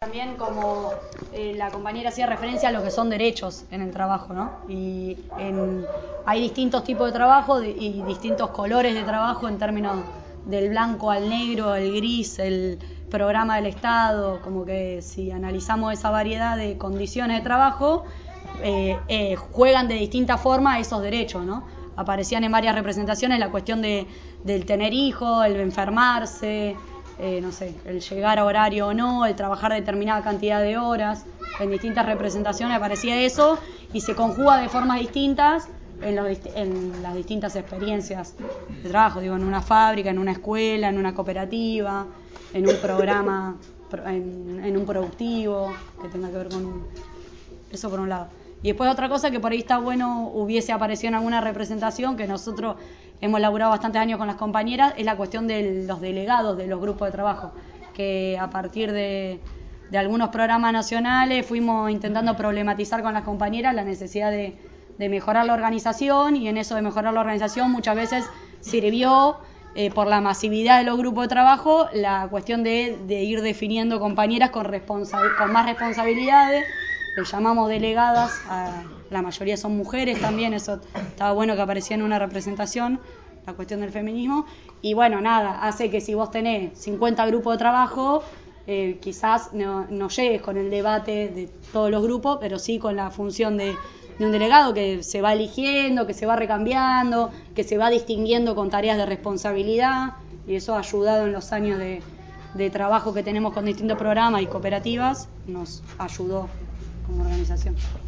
También como la compañera hacía referencia a lo que son derechos en el trabajo, ¿no? Hay distintos tipos de trabajo y distintos colores de trabajo en términos del blanco al negro, el gris, el programa del Estado, como que si analizamos esa variedad de condiciones de trabajo, juegan de distinta forma esos derechos, ¿no? Aparecían en varias representaciones la cuestión del tener hijos, el enfermarse, no sé, el llegar a horario o no, el trabajar determinada cantidad de horas. En distintas representaciones aparecía eso y se conjuga de formas distintas en las distintas experiencias de trabajo, digo, en una fábrica, en una escuela, en una cooperativa, en un programa, en un productivo que tenga que ver con eso por un lado. Y después otra cosa que por ahí está bueno hubiese aparecido en alguna representación, que nosotros hemos laburado bastantes años con las compañeras, es la cuestión de los delegados de los grupos de trabajo, que a partir de algunos programas nacionales fuimos intentando problematizar con las compañeras la necesidad de mejorar la organización, y en eso de mejorar la organización muchas veces sirvió, por la masividad de los grupos de trabajo, la cuestión de ir definiendo compañeras con más responsabilidades. Le llamamos delegadas, la mayoría son mujeres también, eso estaba bueno que aparecía en una representación, la cuestión del feminismo. Y bueno, nada, hace que si vos tenés 50 grupos de trabajo, quizás no llegues con el debate de todos los grupos, pero sí con la función de un delegado que se va eligiendo, que se va recambiando, que se va distinguiendo con tareas de responsabilidad, y eso ha ayudado en los años de trabajo que tenemos con distintos programas y cooperativas, nos ayudó como organización.